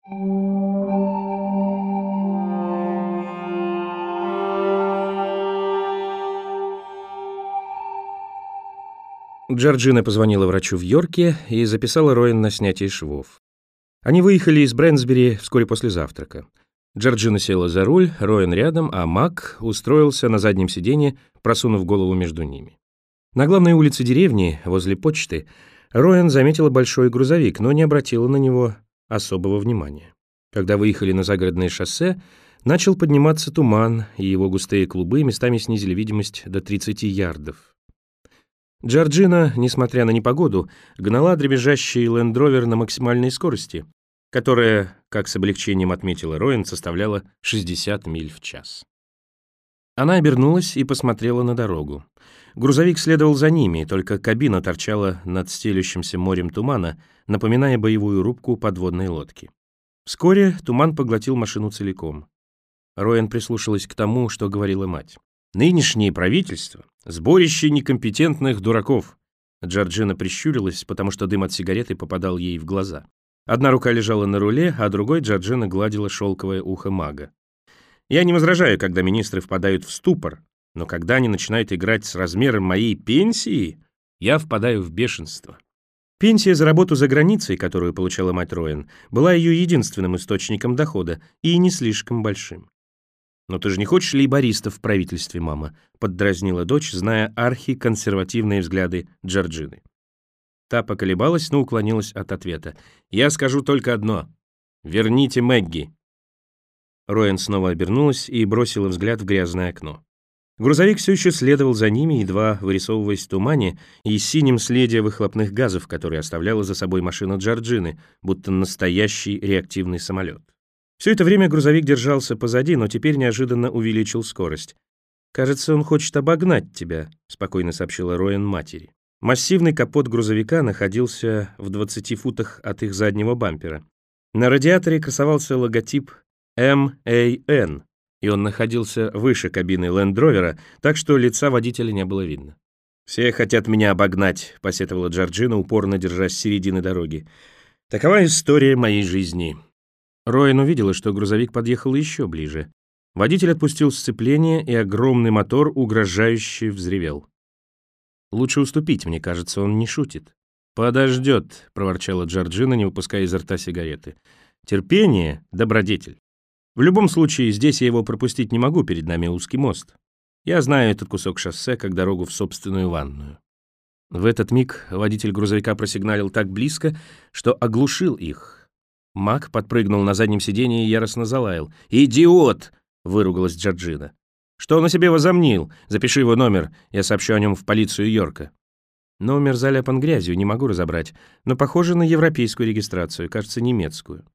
Джорджина позвонила врачу в Йорке и записала Роэн на снятие швов. Они выехали из Брэнсбери вскоре после завтрака. Джорджина села за руль, Роэн рядом, а Мак устроился на заднем сиденье, просунув голову между ними. На главной улице деревни, возле почты, Роэн заметила большой грузовик, но не обратила на него особого внимания. Когда выехали на загородное шоссе, начал подниматься туман, и его густые клубы местами снизили видимость до 30 ярдов. Джорджина, несмотря на непогоду, гнала дребезжащий лендровер на максимальной скорости, которая, как с облегчением отметила Роэн, составляла 60 миль в час. Она обернулась и посмотрела на дорогу. Грузовик следовал за ними, только кабина торчала над стелющимся морем тумана, напоминая боевую рубку подводной лодки. Вскоре туман поглотил машину целиком. Роэн прислушалась к тому, что говорила мать. «Нынешнее правительство — сборище некомпетентных дураков». Джорджина прищурилась, потому что дым от сигареты попадал ей в глаза. Одна рука лежала на руле, а другой Джорджина гладила шелковое ухо Мага. «Я не возражаю, когда министры впадают в ступор, но когда они начинают играть с размером моей пенсии, я впадаю в бешенство». Пенсия за работу за границей, которую получала мать Роэн, была ее единственным источником дохода и не слишком большим. «Но ты же не хочешь лейбористов в правительстве, мама?» — поддразнила дочь, зная архиконсервативные взгляды Джорджины. Та поколебалась, но уклонилась от ответа. «Я скажу только одно. Верните Мэгги». Роэн снова обернулась и бросила взгляд в грязное окно. Грузовик все еще следовал за ними, едва вырисовываясь в тумане и синем следе выхлопных газов, которые оставляла за собой машина Джорджины, будто настоящий реактивный самолет. Все это время грузовик держался позади, но теперь неожиданно увеличил скорость. «Кажется, он хочет обогнать тебя», — спокойно сообщила Роэн матери. Массивный капот грузовика находился в 20 футах от их заднего бампера. На радиаторе красовался логотип MAN, и он находился выше кабины лендровера, так что лица водителя не было видно. «Все хотят меня обогнать», — посетовала Джорджина, упорно держась с середины дороги. «Такова история моей жизни». Роэн увидела, что грузовик подъехал еще ближе. Водитель отпустил сцепление, и огромный мотор угрожающе взревел. «Лучше уступить, мне кажется, он не шутит». «Подождет», — проворчала Джорджина, не выпуская изо рта сигареты. «Терпение — добродетель. В любом случае, здесь я его пропустить не могу, перед нами узкий мост. Я знаю этот кусок шоссе, как дорогу в собственную ванную». В этот миг водитель грузовика просигналил так близко, что оглушил их. Мак подпрыгнул на заднем сиденье и яростно залаял. «Идиот!» — выругалась Джорджина. «Что он о себе возомнил? Запиши его номер, я сообщу о нем в полицию Йорка». Номер заляпан грязью, не могу разобрать, но похоже на европейскую регистрацию, кажется, немецкую.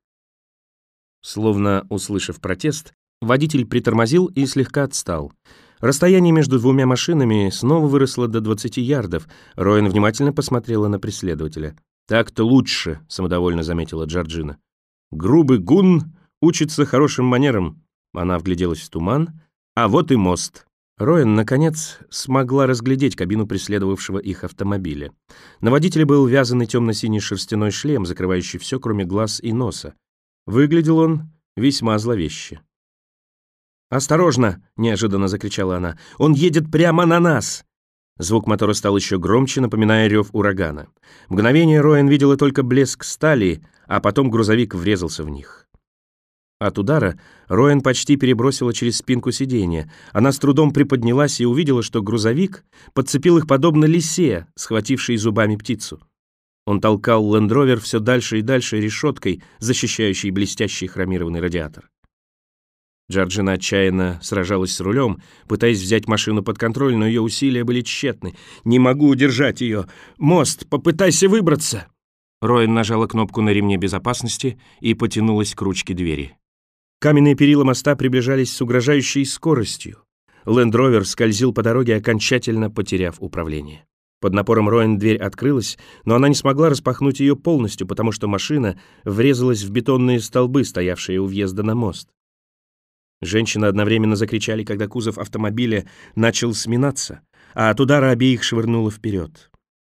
Словно услышав протест, водитель притормозил и слегка отстал. Расстояние между двумя машинами снова выросло до 20 ярдов. Роэн внимательно посмотрела на преследователя. «Так-то лучше», — самодовольно заметила Джорджина. «Грубый гун учится хорошим манерам». Она вгляделась в туман. «А вот и мост». Роэн, наконец, смогла разглядеть кабину преследовавшего их автомобиля. На водителе был вязаный темно-синий шерстяной шлем, закрывающий все, кроме глаз и носа. Выглядел он весьма зловеще. «Осторожно!» — неожиданно закричала она. «Он едет прямо на нас!» Звук мотора стал еще громче, напоминая рев урагана. Мгновение Роэн видела только блеск стали, а потом грузовик врезался в них. От удара Роэн почти перебросила через спинку сиденья. Она с трудом приподнялась и увидела, что грузовик подцепил их подобно лисе, схватившей зубами птицу. Он толкал лендровер все дальше и дальше решеткой, защищающей блестящий хромированный радиатор. Джорджина отчаянно сражалась с рулем, пытаясь взять машину под контроль, но ее усилия были тщетны. «Не могу удержать ее! Мост, попытайся выбраться!» Роэн нажала кнопку на ремне безопасности и потянулась к ручке двери. Каменные перила моста приближались с угрожающей скоростью. Лендровер скользил по дороге, окончательно потеряв управление. Под напором Роэн дверь открылась, но она не смогла распахнуть ее полностью, потому что машина врезалась в бетонные столбы, стоявшие у въезда на мост. Женщины одновременно закричали, когда кузов автомобиля начал сминаться, а от удара обеих швырнуло вперед.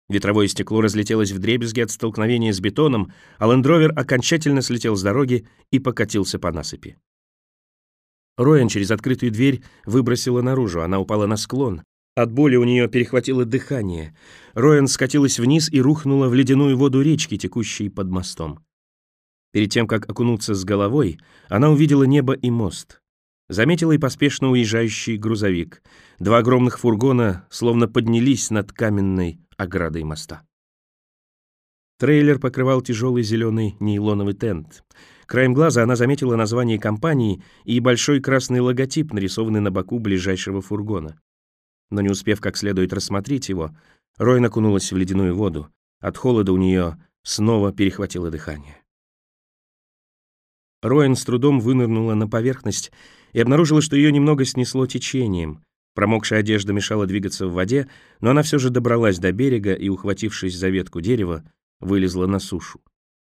Ветровое стекло разлетелось вдребезги от столкновения с бетоном, а лендровер окончательно слетел с дороги и покатился по насыпи. Роэн через открытую дверь выбросила наружу, она упала на склон. От боли у нее перехватило дыхание. Роэн скатилась вниз и рухнула в ледяную воду речки, текущей под мостом. Перед тем, как окунуться с головой, она увидела небо и мост. Заметила и поспешно уезжающий грузовик. Два огромных фургона словно поднялись над каменной оградой моста. Трейлер покрывал тяжелый зеленый нейлоновый тент. Краем глаза она заметила название компании и большой красный логотип, нарисованный на боку ближайшего фургона. Но не успев как следует рассмотреть его, Роэн окунулась в ледяную воду. От холода у нее снова перехватило дыхание. Роэн с трудом вынырнула на поверхность и обнаружила, что ее немного снесло течением. Промокшая одежда мешала двигаться в воде, но она все же добралась до берега и, ухватившись за ветку дерева, вылезла на сушу.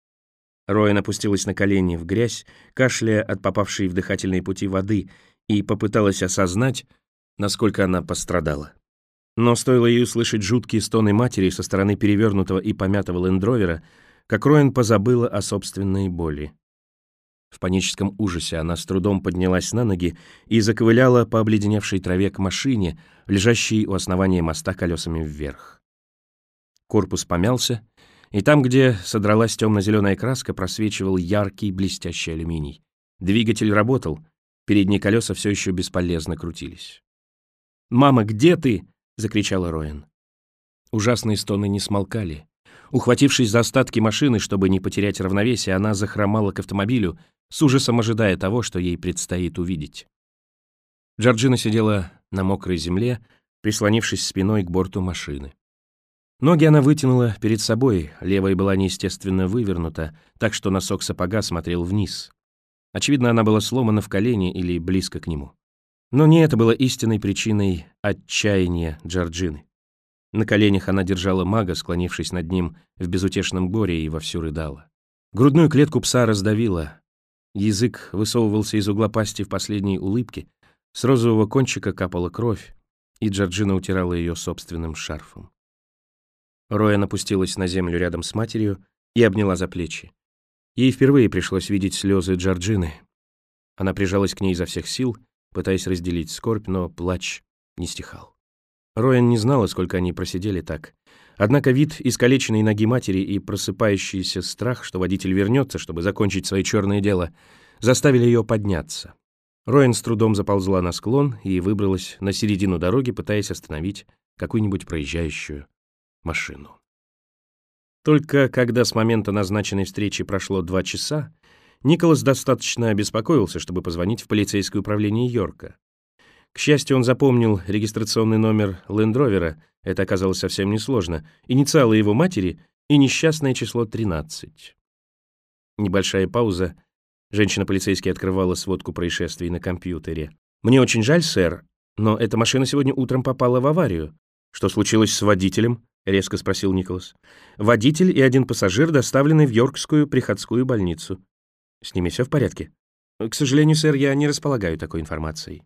Роэн опустилась на колени в грязь, кашляя от попавшей в дыхательные пути воды, и попыталась осознать, насколько она пострадала. Но стоило ей услышать жуткие стоны матери со стороны перевернутого и помятого лендровера, как Роэн позабыла о собственной боли. В паническом ужасе она с трудом поднялась на ноги и заковыляла по обледеневшей траве к машине, лежащей у основания моста колесами вверх. Корпус помялся, и там, где содралась темно-зеленая краска, просвечивал яркий блестящий алюминий. Двигатель работал, передние колеса все еще бесполезно крутились. «Мама, где ты?» — закричала Роэн. Ужасные стоны не смолкали. Ухватившись за остатки машины, чтобы не потерять равновесие, она захромала к автомобилю, с ужасом ожидая того, что ей предстоит увидеть. Джорджина сидела на мокрой земле, прислонившись спиной к борту машины. Ноги она вытянула перед собой, левая была неестественно вывернута, так что носок сапога смотрел вниз. Очевидно, она была сломана в колене или близко к нему. Но не это было истинной причиной отчаяния Джорджины. На коленях она держала мага, склонившись над ним в безутешном горе, и вовсю рыдала. Грудную клетку пса раздавило. Язык высовывался из угла пасти в последней улыбке, с розового кончика капала кровь, и Джорджина утирала ее собственным шарфом. Роэн опустилась на землю рядом с матерью и обняла за плечи. Ей впервые пришлось видеть слезы Джорджины. Она прижалась к ней изо всех сил, пытаясь разделить скорбь, но плач не стихал. Роэн не знала, сколько они просидели так. Однако вид искалеченной ноги матери и просыпающийся страх, что водитель вернется, чтобы закончить свое черное дело, заставили ее подняться. Роэн с трудом заползла на склон и выбралась на середину дороги, пытаясь остановить какую-нибудь проезжающую машину. Только когда с момента назначенной встречи прошло 2 часа, Николас достаточно обеспокоился, чтобы позвонить в полицейское управление Йорка. К счастью, он запомнил регистрационный номер лендровера, это оказалось совсем несложно, инициалы его матери и несчастное число 13. Небольшая пауза. Женщина-полицейский открывала сводку происшествий на компьютере. «Мне очень жаль, сэр, но эта машина сегодня утром попала в аварию». «Что случилось с водителем?» — резко спросил Николас. «Водитель и 1 пассажир доставлены в Йоркскую приходскую больницу. С ними все в порядке?» «К сожалению, сэр, я не располагаю такой информацией».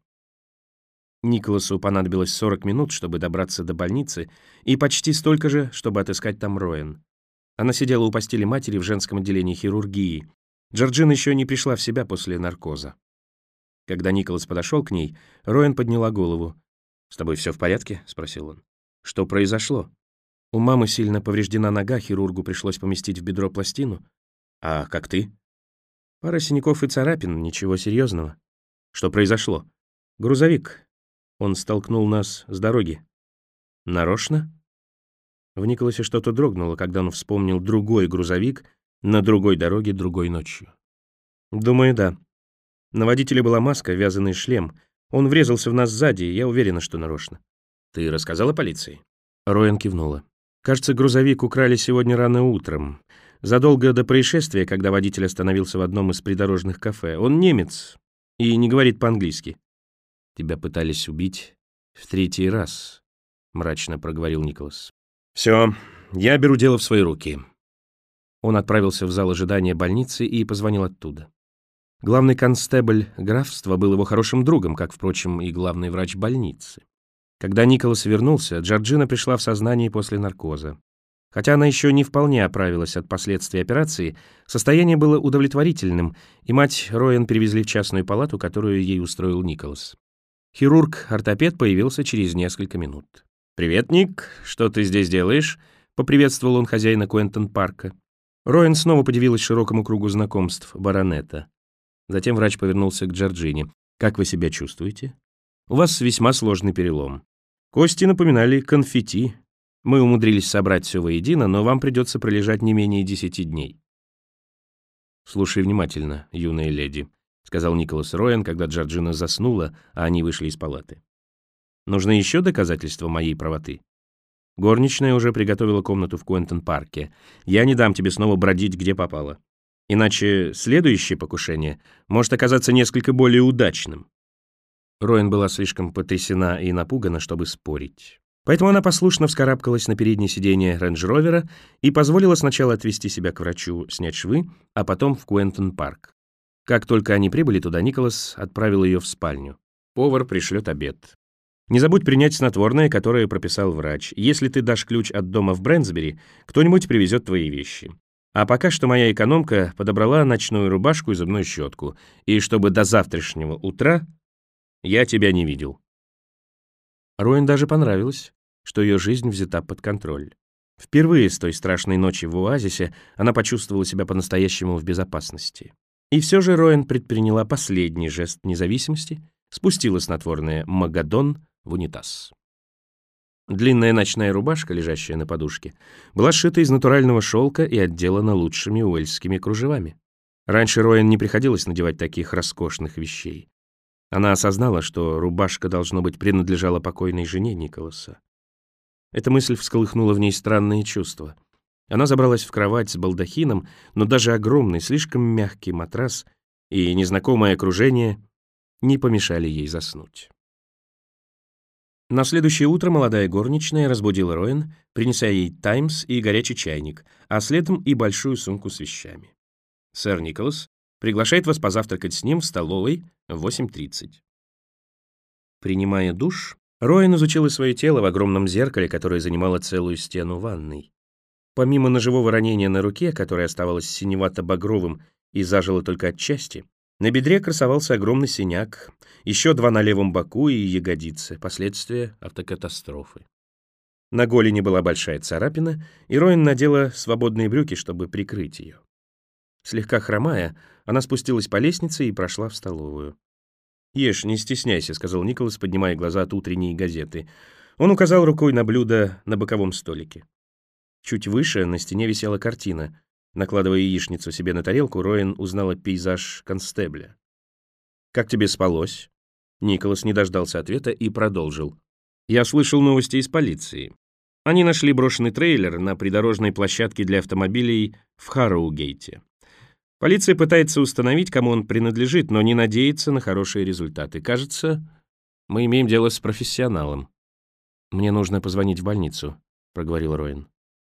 Николасу понадобилось 40 минут, чтобы добраться до больницы, и почти столько же, чтобы отыскать там Роэн. Она сидела у постели матери в женском отделении хирургии. Джорджина еще не пришла в себя после наркоза. Когда Николас подошел к ней, Роэн подняла голову. «С тобой все в порядке?» — спросил он. «Что произошло?» «У мамы сильно повреждена нога, хирургу пришлось поместить в бедро пластину. А как ты?» «Пара синяков и царапин, ничего серьезного». «Что произошло?» «Грузовик. Он столкнул нас с дороги». «Нарочно?» В Николасе что-то дрогнуло, когда он вспомнил другой грузовик на другой дороге другой ночью. «Думаю, да. На водителе была маска, вязаный шлем. Он врезался в нас сзади, и я уверена, что нарочно». «Ты рассказала полиции?» Роэн кивнула. «Кажется, грузовик украли сегодня рано утром, задолго до происшествия, когда водитель остановился в одном из придорожных кафе. Он немец и не говорит по-английски». «Тебя пытались убить в 3-й раз», — мрачно проговорил Николас. «Все, я беру дело в свои руки». Он отправился в зал ожидания больницы и позвонил оттуда. Главный констебль графства был его хорошим другом, как, впрочем, и главный врач больницы. Когда Николас вернулся, Джорджина пришла в сознание после наркоза. Хотя она еще не вполне оправилась от последствий операции, состояние было удовлетворительным, и мать Роэн перевезли в частную палату, которую ей устроил Николас. Хирург-ортопед появился через несколько минут. «Привет, Ник, что ты здесь делаешь?» — поприветствовал он хозяина Куэнтон-парка. Роэн снова подивилась широкому кругу знакомств баронета. Затем врач повернулся к Джорджине. «Как вы себя чувствуете?» «У вас весьма сложный перелом. Кости напоминали конфетти. Мы умудрились собрать все воедино, но вам придется пролежать не менее 10 дней». «Слушай внимательно, юная леди», — сказал Николас Роэн, когда Джорджина заснула, а они вышли из палаты. «Нужны еще доказательства моей правоты? Горничная уже приготовила комнату в Куэнтон-парке. Я не дам тебе снова бродить, где попало. Иначе следующее покушение может оказаться несколько более удачным». Роэн была слишком потрясена и напугана, чтобы спорить. Поэтому она послушно вскарабкалась на переднее сиденье рейндж-ровера и позволила сначала отвезти себя к врачу, снять швы, а потом в Куэнтон-парк. Как только они прибыли туда, Николас отправил ее в спальню. Повар пришлет обед. «Не забудь принять снотворное, которое прописал врач. Если ты дашь ключ от дома в Брэнсбери, кто-нибудь привезет твои вещи. А пока что моя экономка подобрала ночную рубашку и зубную щетку, и чтобы до завтрашнего утра я тебя не видел». Роэн даже понравилось, что ее жизнь взята под контроль. Впервые с той страшной ночи в оазисе она почувствовала себя по-настоящему в безопасности. И все же Роэн предприняла последний жест независимости, спустила снотворное «Магадон» в унитаз. Длинная ночная рубашка, лежащая на подушке, была сшита из натурального шелка и отделана лучшими уэльскими кружевами. Раньше Роэн не приходилось надевать таких роскошных вещей. Она осознала, что рубашка, должно быть, принадлежала покойной жене Николаса. Эта мысль всколыхнула в ней странные чувства. Она забралась в кровать с балдахином, но даже огромный, слишком мягкий матрас и незнакомое окружение не помешали ей заснуть. На следующее утро молодая горничная разбудила Роэн, принеся ей «Таймс» и горячий чайник, а следом и большую сумку с вещами. «Сэр Николас приглашает вас позавтракать с ним в столовой в 8:30. Принимая душ, Роэн изучила свое тело в огромном зеркале, которое занимало целую стену ванной. Помимо ножевого ранения на руке, которое оставалось синевато-багровым и зажило только отчасти, на бедре красовался огромный синяк, еще 2 на левом боку и ягодице, последствия автокатастрофы. На голени была большая царапина, и Роэн надела свободные брюки, чтобы прикрыть ее. Слегка хромая, она спустилась по лестнице и прошла в столовую. «Ешь, не стесняйся», — сказал Николас, поднимая глаза от утренней газеты. Он указал рукой на блюдо на боковом столике. Чуть выше на стене висела картина. Накладывая яичницу себе на тарелку, Роэн узнала пейзаж констебля. «Как тебе спалось?» Николас не дождался ответа и продолжил. «Я слышал новости из полиции. Они нашли брошенный трейлер на придорожной площадке для автомобилей в Харроугейте. Полиция пытается установить, кому он принадлежит, но не надеется на хорошие результаты. Кажется, мы имеем дело с профессионалом». «Мне нужно позвонить в больницу», — проговорил Роэн.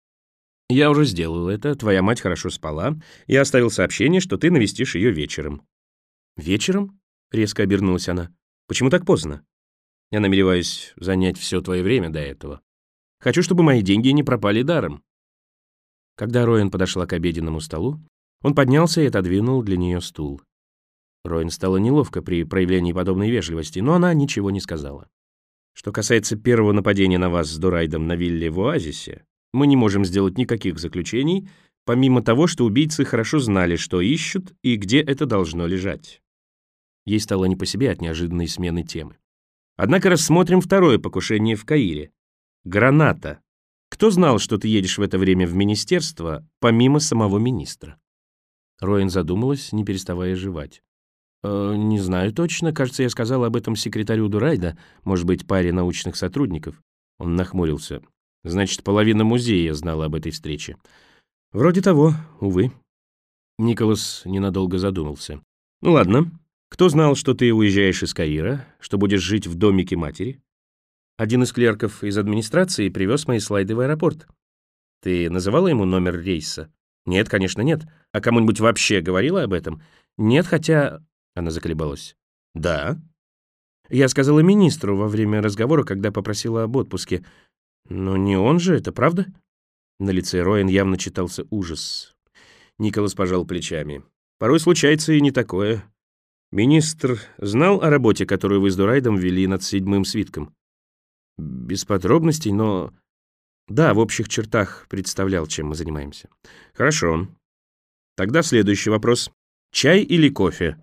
«Я уже сделал это. Твоя мать хорошо спала. Я оставил сообщение, что ты навестишь ее вечером». «Вечером?» — резко обернулась она. «Почему так поздно? Я намереваюсь занять все твое время до этого. Хочу, чтобы мои деньги не пропали даром». Когда Роэн подошла к обеденному столу, он поднялся и отодвинул для нее стул. Роэн стало неловко при проявлении подобной вежливости, но она ничего не сказала. «Что касается первого нападения на вас с Дурайдом на вилле в оазисе, мы не можем сделать никаких заключений, помимо того, что убийцы хорошо знали, что ищут и где это должно лежать». Ей стало не по себе от неожиданной смены темы. «Однако рассмотрим второе покушение в Каире. Граната. Кто знал, что ты едешь в это время в министерство, помимо самого министра?» Роэн задумалась, не переставая жевать. «Не знаю точно. Кажется, я сказал об этом секретарю Дурайда, может быть, паре научных сотрудников». Он нахмурился. «Значит, половина музея знала об этой встрече». «Вроде того, увы». Николас ненадолго задумался. «Ну ладно. Кто знал, что ты уезжаешь из Каира, что будешь жить в домике матери?» «Один из клерков из администрации привез мои слайды в аэропорт». «Ты называла ему номер рейса?» «Нет, конечно, нет. А кому-нибудь вообще говорила об этом?» «Нет, хотя...» Она заколебалась. «Да?» «Я сказала министру во время разговора, когда попросила об отпуске. Но не он же, это правда?» На лице Роэн явно читался ужас. Николас пожал плечами. «Порой случается и не такое. Министр знал о работе, которую вы с Дурайдом вели над 7-м свитком?» «Без подробностей, но...» «Да, в общих чертах представлял, чем мы занимаемся». «Хорошо. Тогда следующий вопрос. Чай или кофе?»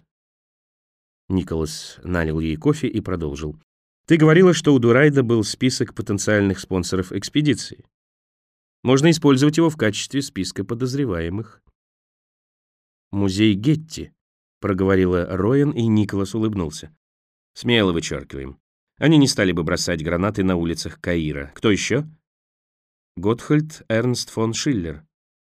Николас налил ей кофе и продолжил. «Ты говорила, что у Дурайда был список потенциальных спонсоров экспедиции. Можно использовать его в качестве списка подозреваемых». «Музей Гетти», — проговорила Роэн, и Николас улыбнулся. «Смело вычеркиваем. Они не стали бы бросать гранаты на улицах Каира. Кто еще?» «Готхальд Эрнст фон Шиллер».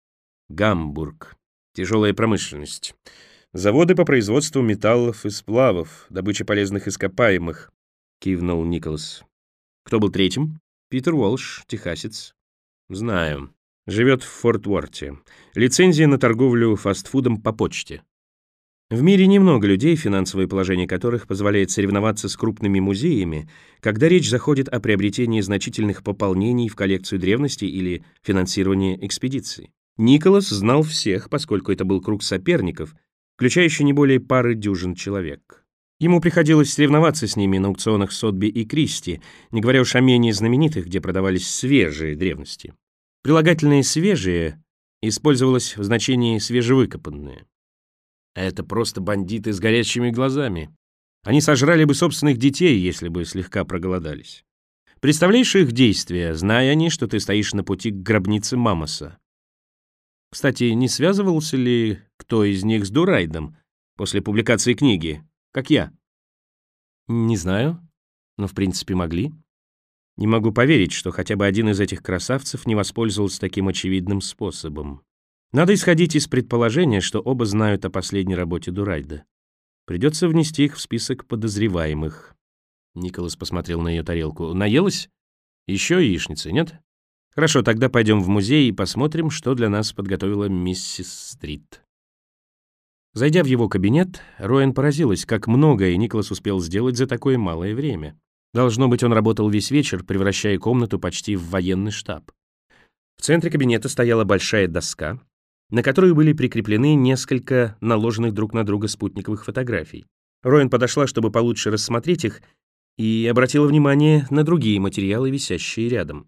«Гамбург. Тяжелая промышленность. Заводы по производству металлов и сплавов, добыча полезных ископаемых», — кивнул Николас. «Кто был третьим?» «Питер Уолш, техасец». «Знаю. Живет в Форт-Уорте. Лицензия на торговлю фастфудом по почте». В мире немного людей, финансовое положение которых позволяет соревноваться с крупными музеями, когда речь заходит о приобретении значительных пополнений в коллекцию древностей или финансировании экспедиций. Николас знал всех, поскольку это был круг соперников, включающий не более пары дюжин человек. Ему приходилось соревноваться с ними на аукционах Сотби и Кристи, не говоря уж о менее знаменитых, где продавались свежие древности. Прилагательное «свежие» использовалось в значении «свежевыкопанные». Это просто бандиты с горящими глазами. Они сожрали бы собственных детей, если бы слегка проголодались. Представляешь их действия, зная они, что ты стоишь на пути к гробнице Мамоса? Кстати, не связывался ли кто из них с Дурайдом после публикации книги, как я? Не знаю, но в принципе могли. Не могу поверить, что хотя бы один из этих красавцев не воспользовался таким очевидным способом. Надо исходить из предположения, что оба знают о последней работе Дурайда. Придется внести их в список подозреваемых. Николас посмотрел на ее тарелку. Наелась? Еще яичницы, нет? Хорошо, тогда пойдем в музей и посмотрим, что для нас подготовила миссис Стрит. Зайдя в его кабинет, Роэн поразилась, как многое Николас успел сделать за такое малое время. Должно быть, он работал весь вечер, превращая комнату почти в военный штаб. В центре кабинета стояла большая доска, на которую были прикреплены несколько наложенных друг на друга спутниковых фотографий. Роэн подошла, чтобы получше рассмотреть их, и обратила внимание на другие материалы, висящие рядом.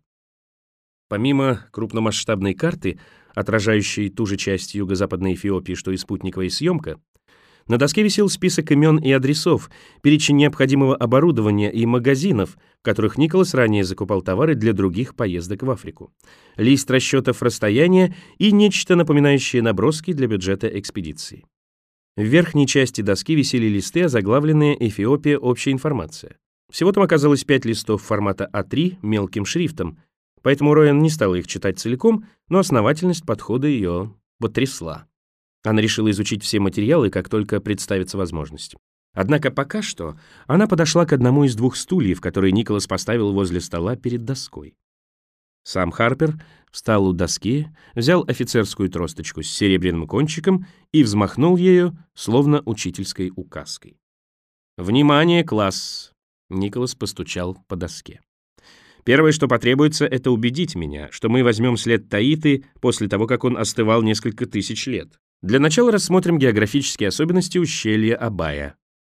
Помимо крупномасштабной карты, отражающей ту же часть юго-западной Эфиопии, что и спутниковая съемка, на доске висел список имен и адресов, перечень необходимого оборудования и магазинов, в которых Николас ранее закупал товары для других поездок в Африку, лист расчетов расстояния и нечто напоминающее наброски для бюджета экспедиции. В верхней части доски висели листы, озаглавленные «Эфиопия. Общая информация». Всего там оказалось 5 листов формата А3 мелким шрифтом, поэтому Роэн не стала их читать целиком, но основательность подхода ее потрясла. Она решила изучить все материалы, как только представится возможность. Однако пока что она подошла к одному из 2 стульев, которые Николас поставил возле стола перед доской. Сам Харпер встал у доски, взял офицерскую тросточку с серебряным кончиком и взмахнул ею, словно учительской указкой. «Внимание, класс!» Николас постучал по доске. «Первое, что потребуется, это убедить меня, что мы возьмем след Таиты после того, как он остывал несколько тысяч лет. Для начала рассмотрим географические особенности ущелья Абая».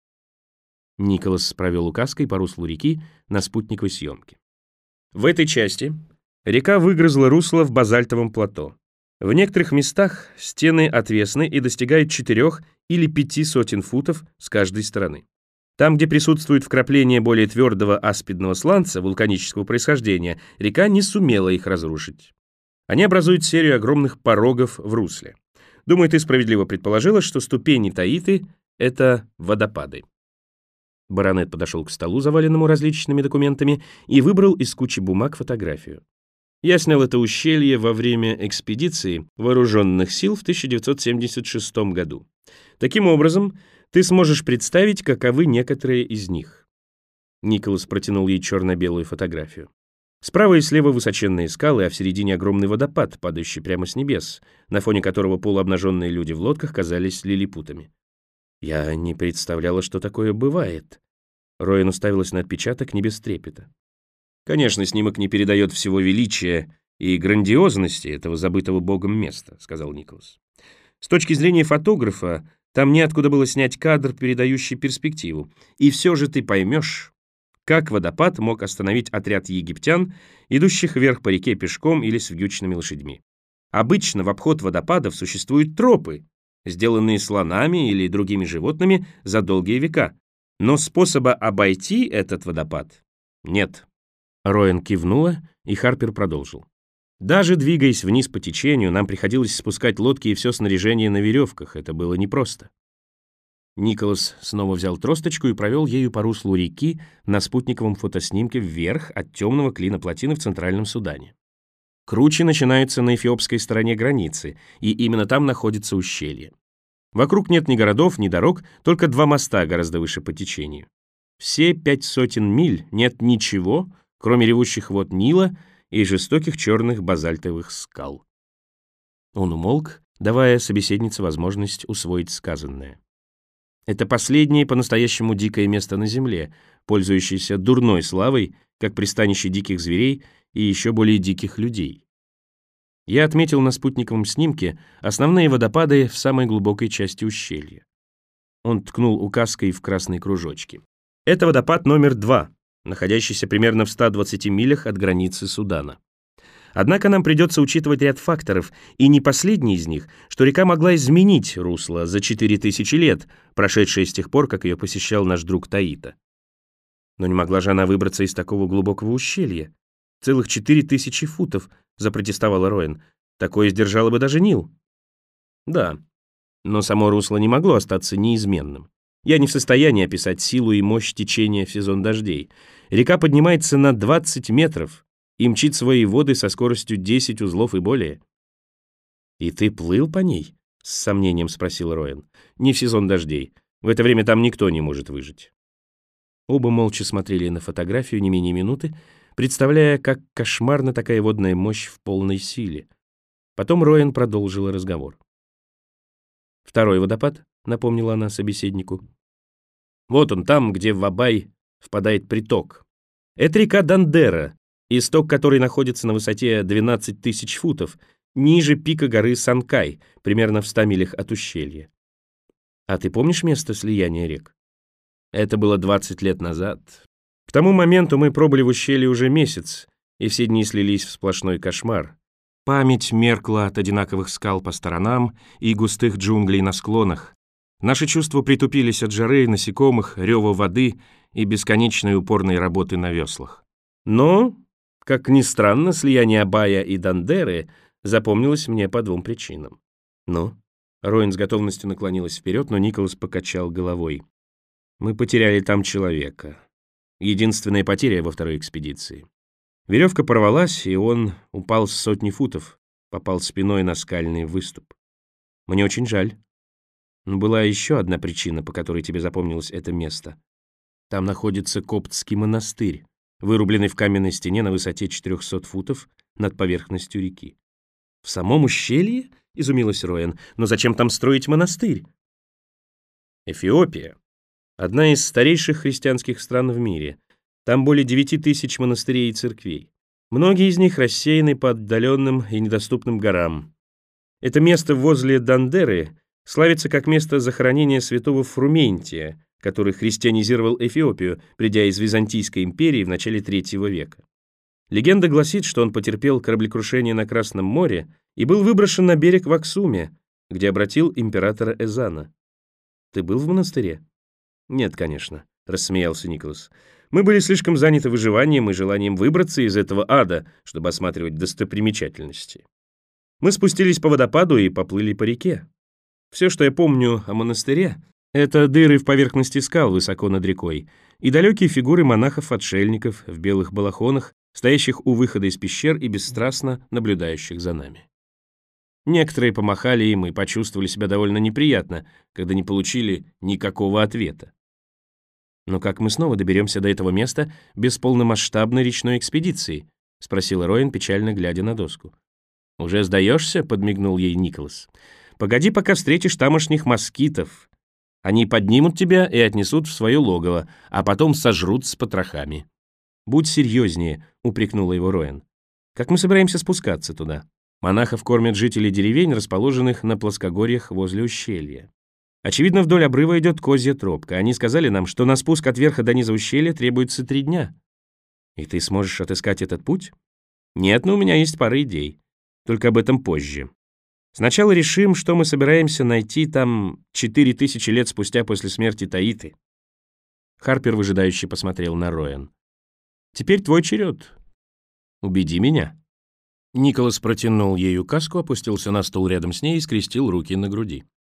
Николас провел указкой по руслу реки на спутниковой съемке. В этой части река выгрызла русло в базальтовом плато. В некоторых местах стены отвесны и достигают 4 или 5 сотен футов с каждой стороны. Там, где присутствует вкрапление более твердого аспидного сланца вулканического происхождения, река не сумела их разрушить. Они образуют серию огромных порогов в русле. Думаю, ты справедливо предположила, что ступени Таиты — это водопады. Баронет подошел к столу, заваленному различными документами, и выбрал из кучи бумаг фотографию. Я снял это ущелье во время экспедиции вооруженных сил в 1976 году. Таким образом, ты сможешь представить, каковы некоторые из них. Николас протянул ей черно-белую фотографию. Справа и слева высоченные скалы, а в середине огромный водопад, падающий прямо с небес, на фоне которого полуобнаженные люди в лодках казались лилипутами. Я не представляла, что такое бывает. Роэн уставилась на отпечаток не без трепета. Конечно, снимок не передает всего величия и грандиозности этого забытого богом места», — сказал Николас. «С точки зрения фотографа, там неоткуда было снять кадр, передающий перспективу. И все же ты поймешь, как водопад мог остановить отряд египтян, идущих вверх по реке пешком или с вьючными лошадьми. Обычно в обход водопадов существуют тропы, сделанные слонами или другими животными за долгие века. Но способа обойти этот водопад нет». Роэн кивнула, и Харпер продолжил. «Даже двигаясь вниз по течению, нам приходилось спускать лодки и все снаряжение на веревках. Это было непросто». Николас снова взял тросточку и провел ею по руслу реки на спутниковом фотоснимке вверх от темного клина плотины в Центральном Судане. Кручи начинаются на эфиопской стороне границы, и именно там находится ущелье. Вокруг нет ни городов, ни дорог, только 2 моста гораздо выше по течению. Все 500 миль нет ничего, кроме ревущих вод Нила и жестоких черных базальтовых скал. Он умолк, давая собеседнице возможность усвоить сказанное. Это последнее по-настоящему дикое место на Земле, пользующееся дурной славой, как пристанище диких зверей и еще более диких людей. Я отметил на спутниковом снимке основные водопады в самой глубокой части ущелья. Он ткнул указкой в красные кружочки. Это водопад номер 2, находящийся примерно в 120 милях от границы Судана. Однако нам придется учитывать ряд факторов, и не последний из них, что река могла изменить русло за 4000 лет, прошедшие с тех пор, как ее посещал наш друг Таита. Но не могла же она выбраться из такого глубокого ущелья. Целых 4000 футов, запротестовала Роэн. Такое сдержало бы даже Нил. Да, но само русло не могло остаться неизменным. Я не в состоянии описать силу и мощь течения в сезон дождей. Река поднимается на 20 метров и мчит свои воды со скоростью 10 узлов и более. «И ты плыл по ней?» — с сомнением спросил Роэн. «Не в сезон дождей. В это время там никто не может выжить». Оба молча смотрели на фотографию не менее минуты, представляя, как кошмарна такая водная мощь в полной силе. Потом Роэн продолжила разговор. «Второй водопад», — напомнила она собеседнику. «Вот он там, где в Абай впадает приток. Это река Дандера, исток которой находится на высоте 12 тысяч футов, ниже пика горы Санкай, примерно в 100 милях от ущелья. А ты помнишь место слияния рек? Это было 20 лет назад. К тому моменту мы пробыли в ущелье уже месяц, и все дни слились в сплошной кошмар. Память меркла от одинаковых скал по сторонам и густых джунглей на склонах. Наши чувства притупились от жары, насекомых, рева воды и бесконечной упорной работы на веслах. Но, как ни странно, слияние Абая и Дандеры запомнилось мне по 2 причинам. Ну, Роэн с готовностью наклонилась вперед, но Николас покачал головой. Мы потеряли там человека. Единственная потеря во второй экспедиции. Веревка порвалась, и он упал с 100 футов, попал спиной на скальный выступ. Мне очень жаль. Но была еще одна причина, по которой тебе запомнилось это место. Там находится коптский монастырь, вырубленный в каменной стене на высоте 400 футов над поверхностью реки. «В самом ущелье?» — изумилась Роэн. «Но зачем там строить монастырь?» Эфиопия — одна из старейших христианских стран в мире. Там более 9000 монастырей и церквей. Многие из них рассеяны по отдаленным и недоступным горам. Это место возле Дандеры славится как место захоронения святого Фрументия, который христианизировал Эфиопию, придя из Византийской империи в начале III века. Легенда гласит, что он потерпел кораблекрушение на Красном море и был выброшен на берег в Аксуме, где обратил императора Эзана. Ты был в монастыре? Нет, конечно, рассмеялся Николас. Мы были слишком заняты выживанием и желанием выбраться из этого ада, чтобы осматривать достопримечательности. Мы спустились по водопаду и поплыли по реке. Все, что я помню о монастыре, это дыры в поверхности скал высоко над рекой и далекие фигуры монахов-отшельников в белых балахонах, стоящих у выхода из пещер и бесстрастно наблюдающих за нами. Некоторые помахали им и почувствовали себя довольно неприятно, когда не получили никакого ответа. «Но как мы снова доберемся до этого места без полномасштабной речной экспедиции?» — спросила Роэн, печально глядя на доску. «Уже сдаешься?» — подмигнул ей Николас. «Погоди, пока встретишь тамошних москитов. Они поднимут тебя и отнесут в свое логово, а потом сожрут с потрохами». «Будь серьезнее», — упрекнула его Роэн. Как мы собираемся спускаться туда? Монахов кормят жители деревень, расположенных на плоскогорьях возле ущелья. Очевидно, вдоль обрыва идет козья тропка. Они сказали нам, что на спуск от верха до низа ущелья требуется 3 дня. И ты сможешь отыскать этот путь? Нет, но у меня есть пара идей. Только об этом позже. Сначала решим, что мы собираемся найти там 4000 лет спустя после смерти Таиты. Харпер выжидающе посмотрел на Роэн. Теперь твой черед. Убеди меня. Николас протянул ей указку, опустился на стул рядом с ней и скрестил руки на груди.